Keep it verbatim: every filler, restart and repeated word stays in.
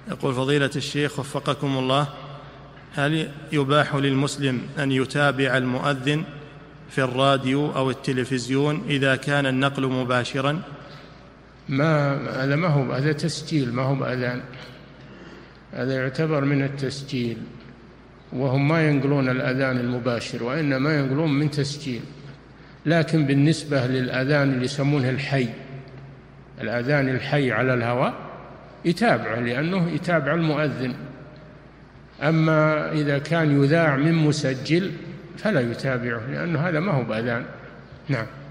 يقول فضيلة الشيخ وفقكم الله، هل يباح للمسلم أن يتابع المؤذن في الراديو أو التلفزيون إذا كان النقل مباشرا؟ ما هذا ما هو، هذا تسجيل ما هو بأذان، هذا يعتبر من التسجيل، وهم ما ينقلون الأذان المباشر وإنما ينقلون من تسجيل. لكن بالنسبة للأذان اللي يسمونه الحي، الأذان الحي على الهواء يتابعه لأنه يتابع المؤذن. أما إذا كان يذاع من مسجل فلا يتابعه لأنه هذا ما هو بأذان. نعم.